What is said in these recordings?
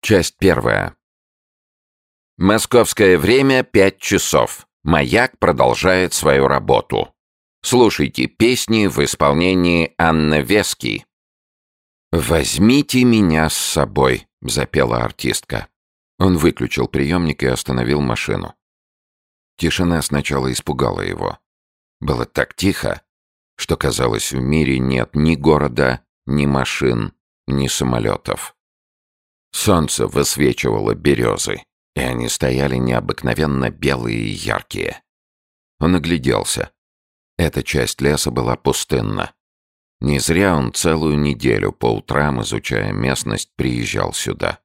Часть первая. Московское время 5 часов. Маяк продолжает свою работу. Слушайте песни в исполнении Анны Вески. «Возьмите меня с собой», — запела артистка. Он выключил приемник и остановил машину. Тишина сначала испугала его. Было так тихо, что, казалось, в мире нет ни города, ни машин, ни самолетов. Солнце высвечивало березы, и они стояли необыкновенно белые и яркие. Он огляделся. Эта часть леса была пустынна. Не зря он целую неделю по утрам, изучая местность, приезжал сюда.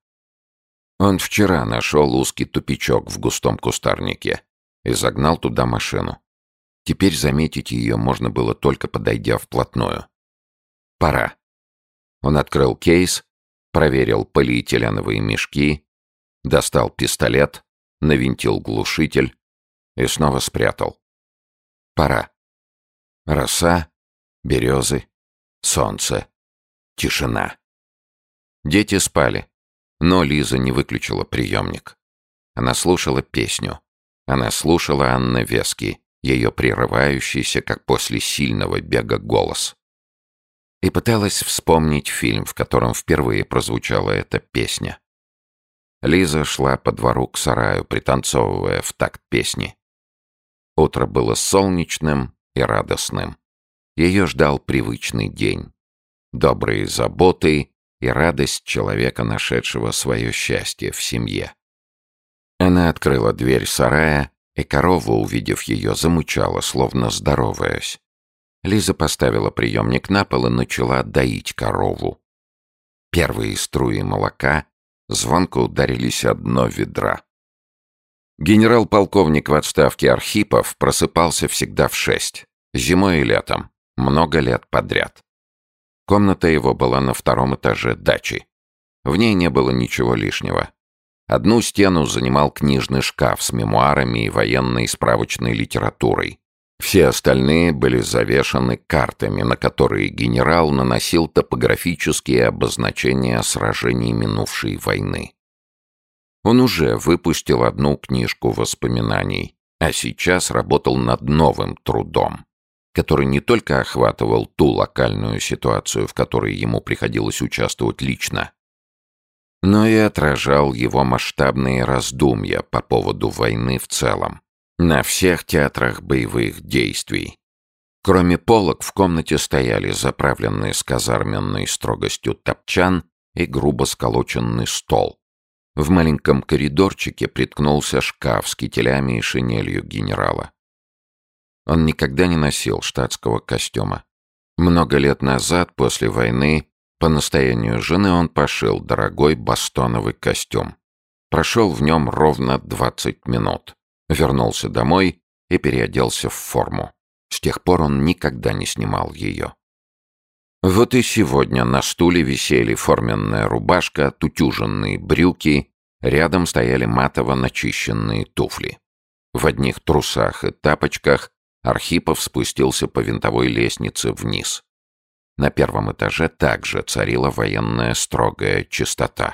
Он вчера нашел узкий тупичок в густом кустарнике и загнал туда машину. Теперь заметить ее можно было только подойдя вплотную. Пора. Он открыл кейс, проверил полиэтиленовые мешки, достал пистолет, навинтил глушитель и снова спрятал. Пора. Роса, березы, солнце, тишина. Дети спали, но Лиза не выключила приемник. Она слушала песню. Она слушала Анны Вески, ее прерывающийся, как после сильного бега, голос. И пыталась вспомнить фильм, в котором впервые прозвучала эта песня. Лиза шла по двору к сараю, пританцовывая в такт песни. Утро было солнечным и радостным. Ее ждал привычный день. Добрые заботы и радость человека, нашедшего свое счастье в семье. Она открыла дверь сарая, и корова, увидев ее, замычала, словно здороваясь. Лиза поставила приемник на пол и начала доить корову. Первые струи молока звонко ударились о дно ведра. Генерал-полковник в отставке Архипов просыпался всегда в 6, зимой и летом, много лет подряд. Комната его была на 2-м этаже дачи. В ней не было ничего лишнего. Одну стену занимал книжный шкаф с мемуарами и военной справочной литературой. Все остальные были завешаны картами, на которые генерал наносил топографические обозначения сражений минувшей войны. Он уже выпустил одну книжку воспоминаний, а сейчас работал над новым трудом, который не только охватывал ту локальную ситуацию, в которой ему приходилось участвовать лично, но и отражал его масштабные раздумья по поводу войны в целом. На всех театрах боевых действий. Кроме полок в комнате стояли заправленный с казарменной строгостью топчан и грубо сколоченный стол. В маленьком коридорчике приткнулся шкаф с кителями и шинелью генерала. Он никогда не носил штатского костюма. Много лет назад, после войны, по настоянию жены он пошил дорогой бастоновый костюм. Прошел в нем ровно 20 минут. Вернулся домой и переоделся в форму. С тех пор он никогда не снимал ее. Вот и сегодня на стуле висели форменная рубашка, тутюженные брюки, рядом стояли матово начищенные туфли. В одних трусах и тапочках Архипов спустился по винтовой лестнице вниз. На 1-м этаже также царила военная строгая чистота.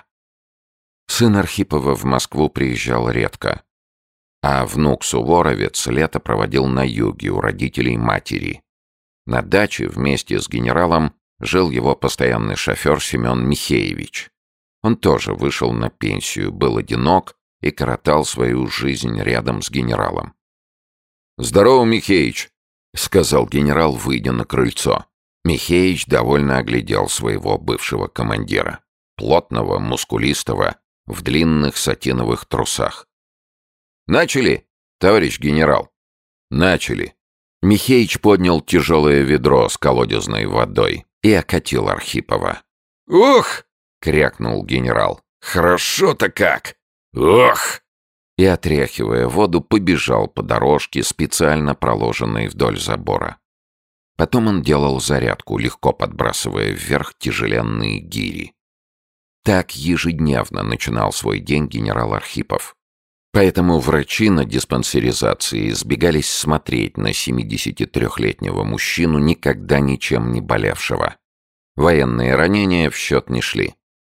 Сын Архипова в Москву приезжал редко. А внук Суворовец лето проводил на юге у родителей матери. На даче вместе с генералом жил его постоянный шофер Семен Михеевич. Он тоже вышел на пенсию, был одинок и коротал свою жизнь рядом с генералом. «Здорово, Михеич», — сказал генерал, выйдя на крыльцо. Михеич довольно оглядел своего бывшего командира. Плотного, мускулистого, в длинных сатиновых трусах. «Начали, товарищ генерал?» «Начали». Михеич поднял тяжелое ведро с колодезной водой и окатил Архипова. «Ух!» — крякнул генерал. «Хорошо-то как! Ох!» И, отряхивая воду, побежал по дорожке, специально проложенной вдоль забора. Потом он делал зарядку, легко подбрасывая вверх тяжеленные гири. Так ежедневно начинал свой день генерал Архипов. Поэтому врачи на диспансеризации избегались смотреть на 73-летнего мужчину, никогда ничем не болевшего. Военные ранения в счет не шли.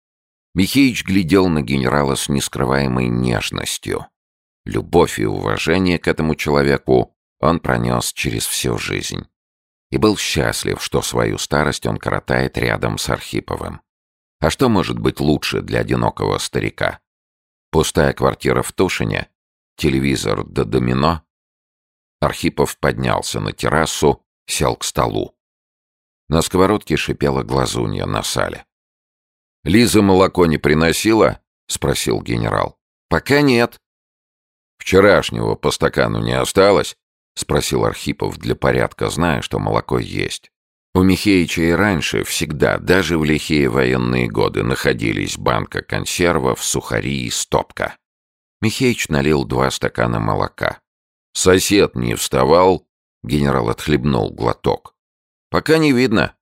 Михеич глядел на генерала с нескрываемой нежностью. Любовь и уважение к этому человеку он пронес через всю жизнь. И был счастлив, что свою старость он коротает рядом с Архиповым. А что может быть лучше для одинокого старика? Пустая квартира в Тушине, телевизор да домино. Архипов поднялся на террасу, сел к столу. На сковородке шипела глазунья на сале. «Лиза молоко не приносила?» — спросил генерал. «Пока нет». «Вчерашнего по стакану не осталось?» — спросил Архипов для порядка, зная, что молоко есть. У Михеича и раньше всегда, даже в лихие военные годы, находились банка консервов, сухари и стопка. Михеич налил 2 стакана молока. «Сосед не вставал?» — генерал отхлебнул глоток. «Пока не видно».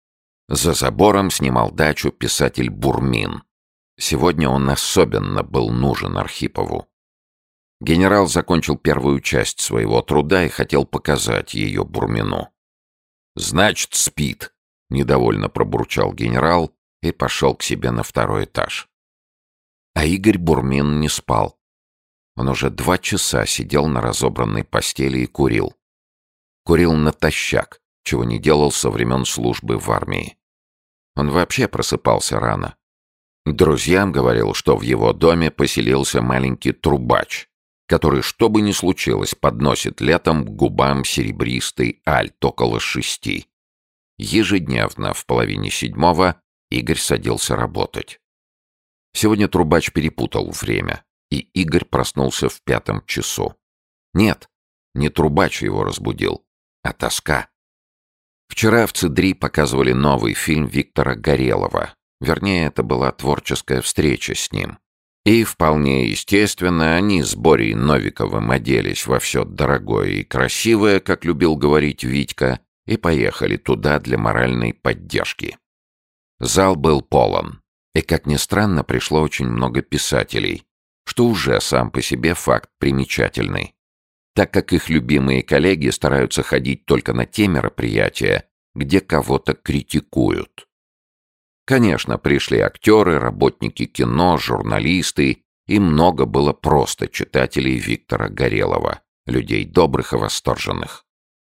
За забором снимал дачу писатель Бурмин. Сегодня он особенно был нужен Архипову. Генерал закончил первую часть своего труда и хотел показать ее Бурмину. «Значит, спит», — недовольно пробурчал генерал и пошел к себе на 2-й этаж. А Игорь Бурмин не спал. Он уже 2 часа сидел на разобранной постели и курил. Курил натощак, чего не делал со времен службы в армии. Он вообще просыпался рано. Друзьям говорил, что в его доме поселился маленький трубач, который, что бы ни случилось, подносит летом к губам серебристый альт около 6. Ежедневно в 6:30 Игорь садился работать. Сегодня трубач перепутал время, и Игорь проснулся в 5 часу. Нет, не трубач его разбудил, а тоска. Вчера в ЦИДРИ показывали новый фильм Виктора Горелова. Вернее, это была творческая встреча с ним. И вполне естественно, они с Борей Новиковым оделись во все дорогое и красивое, как любил говорить Витька, и поехали туда для моральной поддержки. Зал был полон, и, как ни странно, пришло очень много писателей, что уже сам по себе факт примечательный, так как их любимые коллеги стараются ходить только на те мероприятия, где кого-то критикуют. Конечно, пришли актеры, работники кино, журналисты, и много было просто читателей Виктора Горелова, людей добрых и восторженных.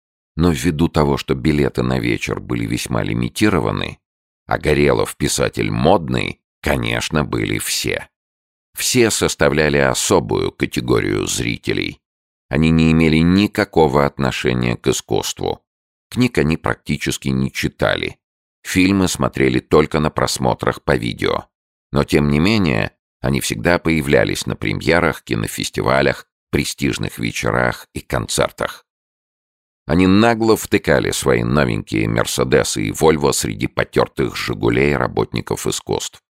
Но ввиду того, что билеты на вечер были весьма лимитированы, а Горелов писатель модный, конечно, были все. Все составляли особую категорию зрителей. Они не имели никакого отношения к искусству. Книг они практически не читали. Фильмы смотрели только на просмотрах по видео. Но, тем не менее, они всегда появлялись на премьерах, кинофестивалях, престижных вечерах и концертах. Они нагло втыкали свои новенькие «Мерседесы» и «Вольво» среди потертых «Жигулей» работников искусств.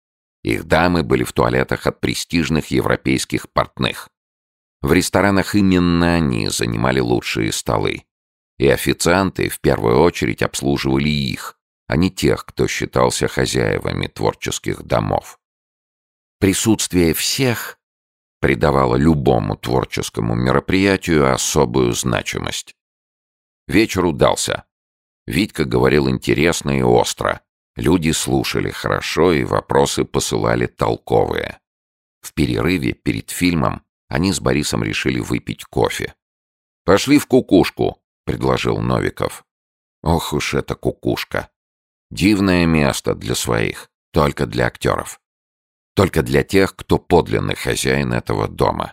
Их дамы были в туалетах от престижных европейских портных. В ресторанах именно они занимали лучшие столы. И официанты в первую очередь обслуживали их, а не тех, кто считался хозяевами творческих домов. Присутствие всех придавало любому творческому мероприятию особую значимость. Вечер удался. Витька говорил интересно и остро. Люди слушали хорошо и вопросы посылали толковые. В перерыве перед фильмом они с Борисом решили выпить кофе. «Пошли в кукушку», — предложил Новиков. Ох уж эта кукушка. Дивное место для своих, только для актеров. Только для тех, кто подлинный хозяин этого дома.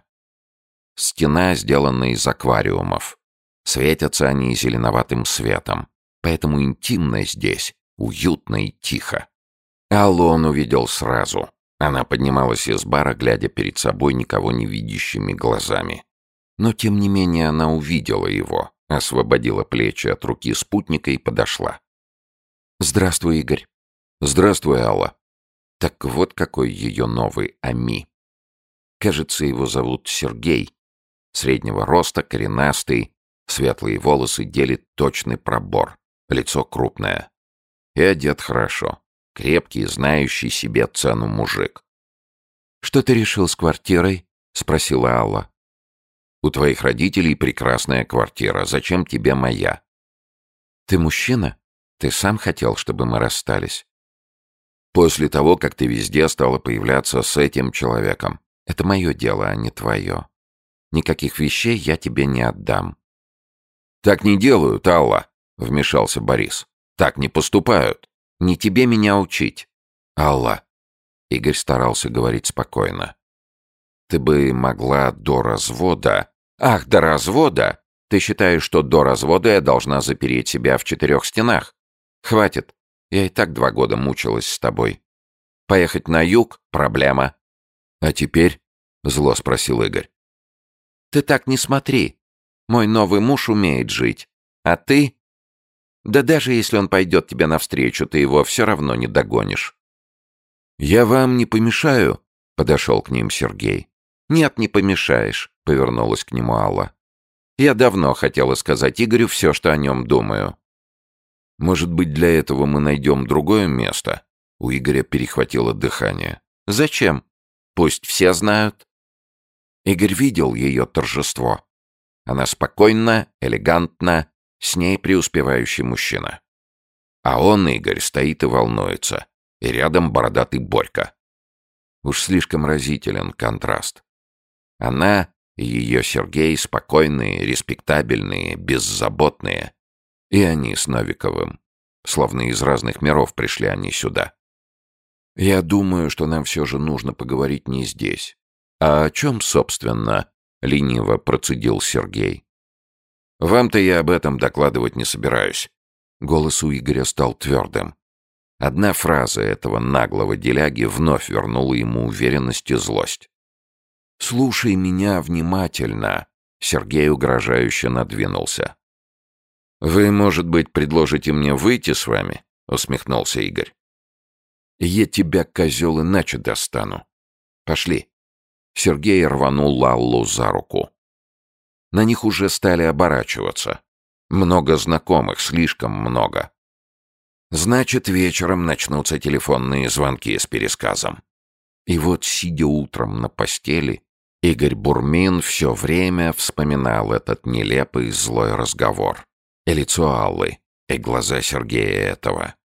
Стена сделана из аквариумов. Светятся они зеленоватым светом, поэтому интимно здесь, уютно и тихо. Аллу он увидел сразу. Она поднималась из бара, глядя перед собой никого не видящими глазами. Но, тем не менее, она увидела его, освободила плечи от руки спутника и подошла. «Здравствуй, Игорь». «Здравствуй, Алла». Так вот какой ее новый Ами. Кажется, его зовут Сергей. Среднего роста, коренастый, светлые волосы делит точный пробор, лицо крупное. И одет хорошо, крепкий, знающий себе цену мужик. «Что ты решил с квартирой?» — спросила Алла. «У твоих родителей прекрасная квартира. Зачем тебе моя?» «Ты мужчина? Ты сам хотел, чтобы мы расстались?» После того, как ты везде стала появляться с этим человеком. Это мое дело, а не твое. Никаких вещей я тебе не отдам». «Так не делают, Алла», — вмешался Борис. «Так не поступают. Не тебе меня учить». «Алла», — Игорь старался говорить спокойно, «ты бы могла до развода...» «Ах, до развода? Ты считаешь, что до развода я должна запереть себя в 4 стенах? Хватит. Я и так 2 года мучилась с тобой. Поехать на юг — проблема». «А теперь?» — зло спросил Игорь. «Ты так не смотри. Мой новый муж умеет жить. А ты? Да даже если он пойдет тебе навстречу, ты его все равно не догонишь». «Я вам не помешаю?» — подошел к ним Сергей. «Нет, не помешаешь», — повернулась к нему Алла. «Я давно хотела сказать Игорю все, что о нем думаю». «Может быть, для этого мы найдем другое место?» У Игоря перехватило дыхание. «Зачем? Пусть все знают». Игорь видел ее торжество. Она спокойна, элегантна, с ней преуспевающий мужчина. А он, Игорь, стоит и волнуется. И рядом бородатый Борька. Уж слишком разителен контраст. Она и ее Сергей спокойные, респектабельные, беззаботные. И они с Новиковым. Словно из разных миров пришли они сюда. «Я думаю, что нам все же нужно поговорить не здесь. А о чем, собственно?» — лениво процедил Сергей. «Вам-то я об этом докладывать не собираюсь». Голос у Игоря стал твердым. Одна фраза этого наглого деляги вновь вернула ему уверенность и злость. «Слушай меня внимательно», — Сергей угрожающе надвинулся. «Вы, может быть, предложите мне выйти с вами?» — усмехнулся Игорь. «Я тебя, козел, иначе достану. Пошли». Сергей рванул Лаллу за руку. На них уже стали оборачиваться. Много знакомых, слишком много. Значит, вечером начнутся телефонные звонки с пересказом. И вот, сидя утром на постели, Игорь Бурмин все время вспоминал этот нелепый злой разговор. И лицо Аллы, и глаза Сергея этого.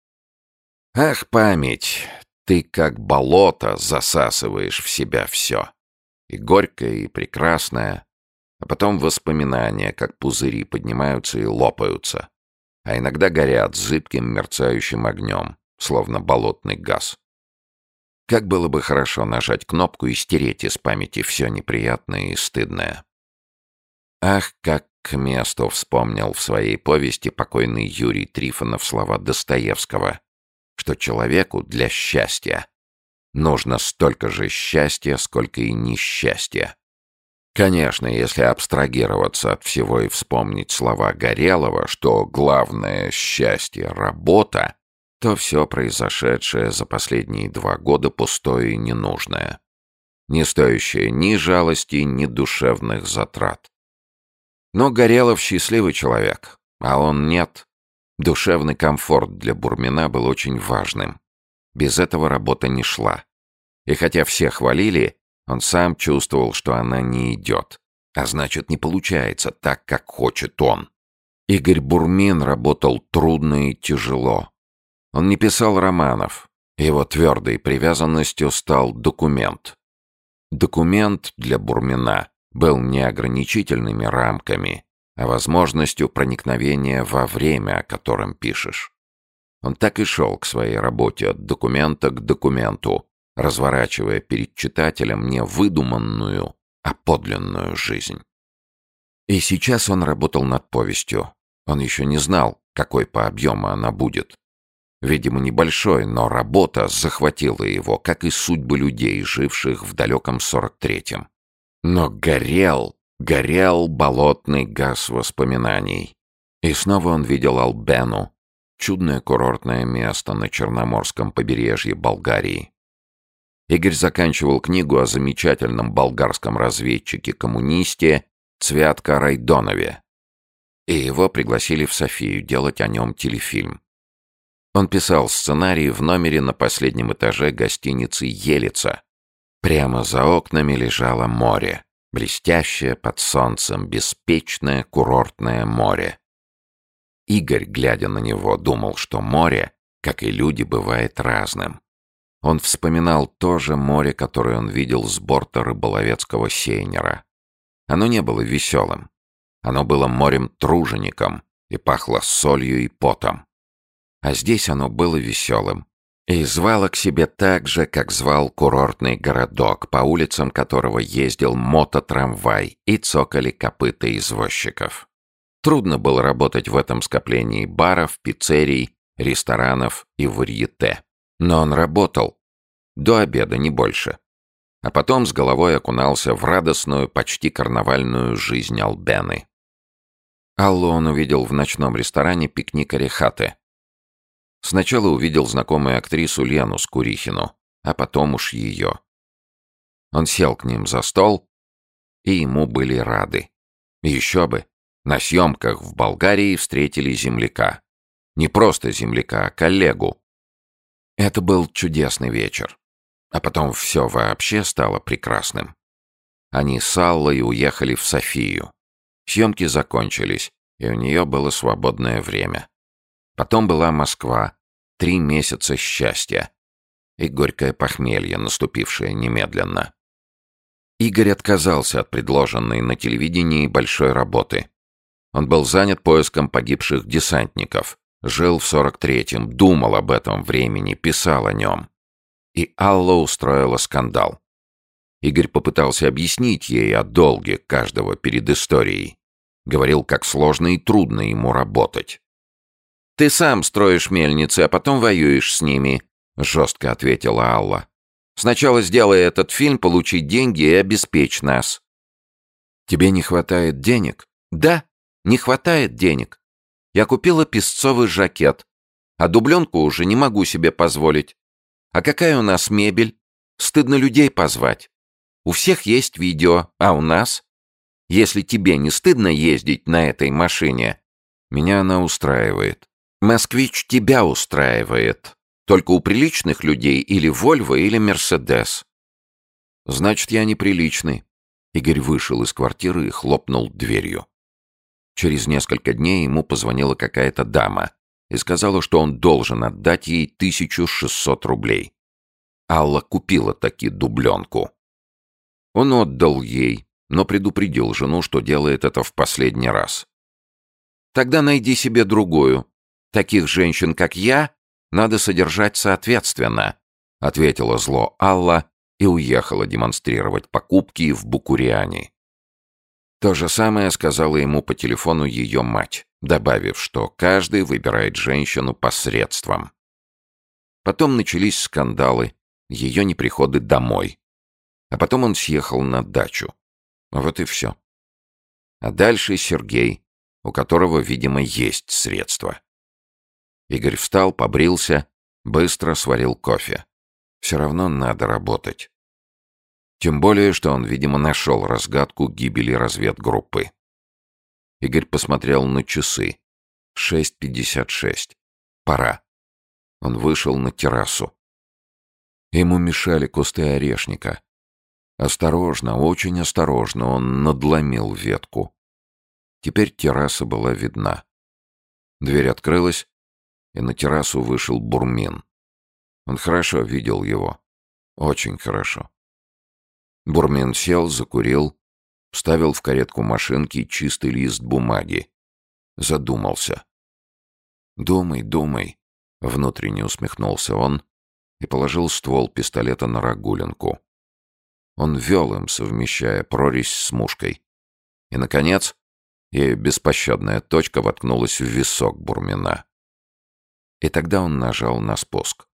Ах, память, ты как болото засасываешь в себя все. И горькое, и прекрасное. А потом воспоминания, как пузыри, поднимаются и лопаются. А иногда горят зыбким мерцающим огнем, словно болотный газ. Как было бы хорошо нажать кнопку и стереть из памяти все неприятное и стыдное. Ах, как к месту вспомнил в своей повести покойный Юрий Трифонов слова Достоевского, что человеку для счастья нужно столько же счастья, сколько и несчастья. Конечно, если абстрагироваться от всего и вспомнить слова Горелого, что главное счастье — работа, то все произошедшее за последние 2 года пустое и ненужное, не стоящее ни жалости, ни душевных затрат. Но Горелов счастливый человек, а он нет. Душевный комфорт для Бурмина был очень важным. Без этого работа не шла. И хотя все хвалили, он сам чувствовал, что она не идет. А значит, не получается так, как хочет он. Игорь Бурмин работал трудно и тяжело. Он не писал романов. Его твердой привязанностью стал документ. Документ для Бурмина был не ограничительными рамками, а возможностью проникновения во время, о котором пишешь. Он так и шел к своей работе от документа к документу, разворачивая перед читателем не выдуманную, а подлинную жизнь. И сейчас он работал над повестью. Он еще не знал, какой по объему она будет. Видимо, небольшой, но работа захватила его, как и судьбы людей, живших в далеком 43-м. Но горел болотный газ воспоминаний. И снова он видел Албену, чудное курортное место на Черноморском побережье Болгарии. Игорь заканчивал книгу о замечательном болгарском разведчике-коммунисте Цвятка Райдонове. И его пригласили в Софию делать о нем телефильм. Он писал сценарий в номере на последнем этаже гостиницы «Елица». Прямо за окнами лежало море, блестящее под солнцем, беспечное курортное море. Игорь, глядя на него, думал, что море, как и люди, бывает разным. Он вспоминал то же море, которое он видел с борта рыболовецкого сейнера. Оно не было веселым. Оно было морем-тружеником и пахло солью и потом. А здесь оно было веселым и звало к себе так же, как звал курортный городок, по улицам которого ездил мототрамвай и цокали копыта извозчиков. Трудно было работать в этом скоплении баров, пиццерий, ресторанов и варьете. Но он работал. До обеда, не больше. А потом с головой окунался в радостную, почти карнавальную жизнь Албены. Аллу он увидел в ночном ресторане «Пикник Орехаты». Сначала увидел знакомую актрису Лену Скурихину, а потом уж ее. Он сел к ним за стол, и ему были рады. Еще бы, на съемках в Болгарии встретили земляка. Не просто земляка, а коллегу. Это был чудесный вечер. А потом все вообще стало прекрасным. Они с Аллой уехали в Софию. Съемки закончились, и у нее было свободное время. Потом была Москва, 3 месяца счастья и горькое похмелье, наступившее немедленно. Игорь отказался от предложенной на телевидении большой работы. Он был занят поиском погибших десантников. Жил в 43-м, думал об этом времени, писал о нем. И Алла устроила скандал. Игорь попытался объяснить ей о долге каждого перед историей. Говорил, как сложно и трудно ему работать. «Ты сам строишь мельницы, а потом воюешь с ними», — жестко ответила Алла. «Сначала сделай этот фильм, получи деньги и обеспечь нас». «Тебе не хватает денег?» «Да, не хватает денег. Я купила песцовый жакет, а дубленку уже не могу себе позволить. А какая у нас мебель? Стыдно людей позвать. У всех есть видео, а у нас? Если тебе не стыдно ездить на этой машине, меня она устраивает. Москвич тебя устраивает. Только у приличных людей или Вольво, или Мерседес». «Значит, я неприличный». Игорь вышел из квартиры и хлопнул дверью. Через несколько дней ему позвонила какая-то дама и сказала, что он должен отдать ей 1600 рублей. Алла купила таки дубленку. Он отдал ей, но предупредил жену, что делает это в последний раз. «Тогда найди себе другую. Таких женщин, как я, надо содержать соответственно», — ответила зло Алла и уехала демонстрировать покупки в Букуриане. То же самое сказала ему по телефону ее мать, добавив, что каждый выбирает женщину по средствам. Потом начались скандалы, ее неприходы домой. А потом он съехал на дачу. Вот и все. А дальше Сергей, у которого, видимо, есть средства. Игорь встал, побрился, быстро сварил кофе. Все равно надо работать. Тем более, что он, видимо, нашел разгадку гибели разведгруппы. Игорь посмотрел на часы. 6:56. Пора. Он вышел на террасу. Ему мешали кусты орешника. Осторожно, очень осторожно он надломил ветку. Теперь терраса была видна. Дверь открылась, и на террасу вышел Бурмин. Он хорошо видел его. Очень хорошо. Бурмин сел, закурил, вставил в каретку машинки чистый лист бумаги. Задумался. «Думай, думай», — внутренне усмехнулся он и положил ствол пистолета на рогулинку. Он вел им, совмещая прорезь с мушкой. И, наконец, ею беспощадная точка воткнулась в висок Бурмина. И тогда он нажал на спуск.